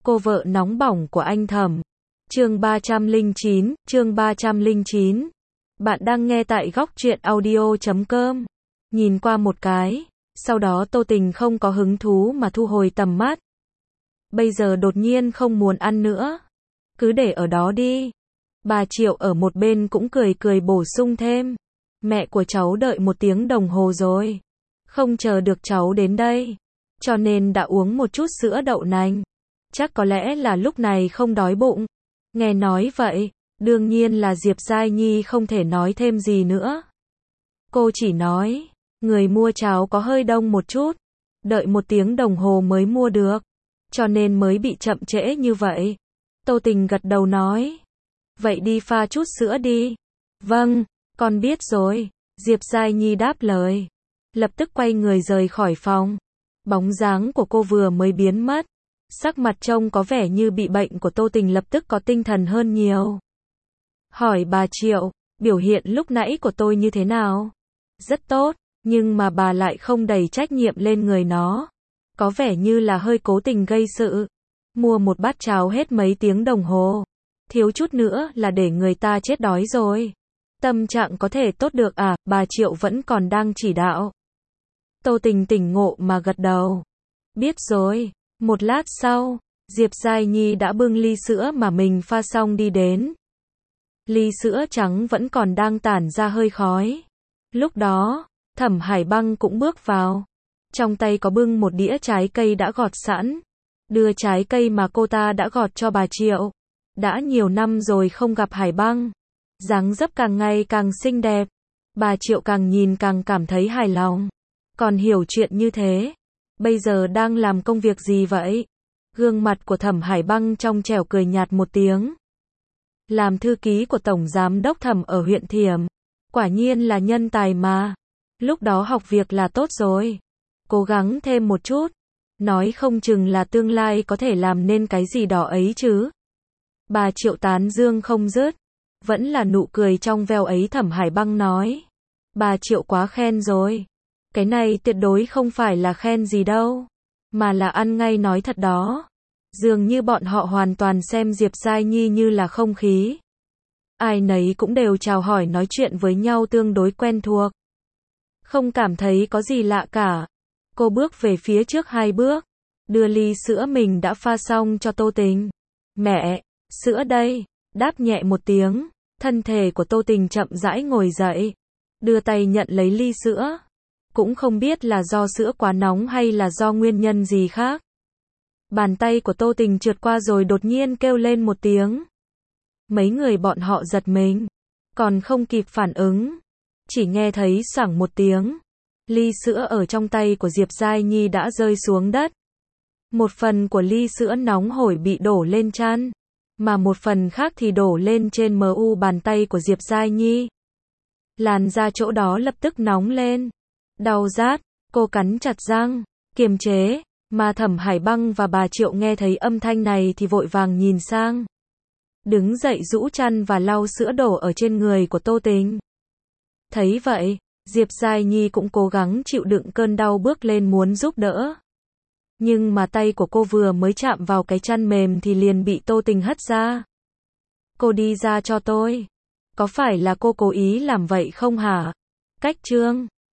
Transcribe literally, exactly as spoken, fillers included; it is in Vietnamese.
cô vợ nóng bỏng của anh Thẩm. Chương ba trăm lẻ chín, chương ba trăm lẻ chín. Bạn đang nghe tại góc truyện audio chấm com. Nhìn qua một cái, sau đó Tô Tình không có hứng thú mà thu hồi tầm mắt. Bây giờ đột nhiên không muốn ăn nữa. Cứ để ở đó đi. Bà Triệu ở một bên cũng cười cười bổ sung thêm. Mẹ của cháu đợi một tiếng đồng hồ rồi. Không chờ được cháu đến đây. Cho nên đã uống một chút sữa đậu nành. Chắc có lẽ là lúc này không đói bụng. Nghe nói vậy, đương nhiên là Diệp Giai Nhi không thể nói thêm gì nữa. Cô chỉ nói, người mua cháo có hơi đông một chút. Đợi một tiếng đồng hồ mới mua được. Cho nên mới bị chậm trễ như vậy. Tô Tình gật đầu nói. Vậy đi pha chút sữa đi. Vâng, con biết rồi. Diệp Giai Nhi đáp lời. Lập tức quay người rời khỏi phòng. Bóng dáng của cô vừa mới biến mất. Sắc mặt trông có vẻ như bị bệnh của Tô Tình lập tức có tinh thần hơn nhiều. Hỏi bà Triệu, biểu hiện lúc nãy của tôi như thế nào? Rất tốt, nhưng mà bà lại không đẩy trách nhiệm lên người nó. Có vẻ như là hơi cố tình gây sự. Mua một bát cháo hết mấy tiếng đồng hồ. Thiếu chút nữa là để người ta chết đói rồi. Tâm trạng có thể tốt được à, bà Triệu vẫn còn đang chỉ đạo. Tô Tình tỉnh ngộ mà gật đầu. Biết rồi. Một lát sau, Diệp Giai Nhi đã bưng ly sữa mà mình pha xong đi đến. Ly sữa trắng vẫn còn đang tản ra hơi khói. Lúc đó, Thẩm Hải Băng cũng bước vào. Trong tay có bưng một đĩa trái cây đã gọt sẵn. Đưa trái cây mà cô ta đã gọt cho bà Triệu. Đã nhiều năm rồi không gặp Hải Băng. Dáng dấp càng ngày càng xinh đẹp. Bà Triệu càng nhìn càng cảm thấy hài lòng. Còn hiểu chuyện như thế. Bây giờ đang làm công việc gì vậy? Gương mặt của Thẩm Hải Băng trong trẻo cười nhạt một tiếng. Làm thư ký của Tổng Giám đốc Thẩm ở huyện Thiểm. Quả nhiên là nhân tài mà. Lúc đó học việc là tốt rồi. Cố gắng thêm một chút. Nói không chừng là tương lai có thể làm nên cái gì đó ấy chứ. Bà Triệu tán dương không dứt. Vẫn là nụ cười trong veo ấy Thẩm Hải Băng nói. Bà Triệu quá khen rồi. Cái này tuyệt đối không phải là khen gì đâu. Mà là ăn ngay nói thật đó. Dường như bọn họ hoàn toàn xem Diệp Giai Nhi như là không khí. Ai nấy cũng đều chào hỏi nói chuyện với nhau tương đối quen thuộc. Không cảm thấy có gì lạ cả. Cô bước về phía trước hai bước. Đưa ly sữa mình đã pha xong cho Tô Tình. Mẹ, sữa đây. Đáp nhẹ một tiếng. Thân thể của Tô Tình chậm rãi ngồi dậy. Đưa tay nhận lấy ly sữa. Cũng không biết là do sữa quá nóng hay là do nguyên nhân gì khác. Bàn tay của Tô Tình trượt qua rồi đột nhiên kêu lên một tiếng. Mấy người bọn họ giật mình. Còn không kịp phản ứng. Chỉ nghe thấy xoảng một tiếng. Ly sữa ở trong tay của Diệp Giai Nhi đã rơi xuống đất. Một phần của ly sữa nóng hổi bị đổ lên chăn. Mà một phần khác thì đổ lên trên mờ u bàn tay của Diệp Giai Nhi. Làn da chỗ đó lập tức nóng lên. Đau rát, cô cắn chặt răng, kiềm chế, mà Thẩm Hải Băng và bà Triệu nghe thấy âm thanh này thì vội vàng nhìn sang. Đứng dậy rũ chăn và lau sữa đổ ở trên người của Tô Tình. Thấy vậy, Diệp Giai Nhi cũng cố gắng chịu đựng cơn đau bước lên muốn giúp đỡ. Nhưng mà tay của cô vừa mới chạm vào cái chăn mềm thì liền bị Tô Tình hất ra. Cô đi ra cho tôi. Có phải là cô cố ý làm vậy không hả? Cách chương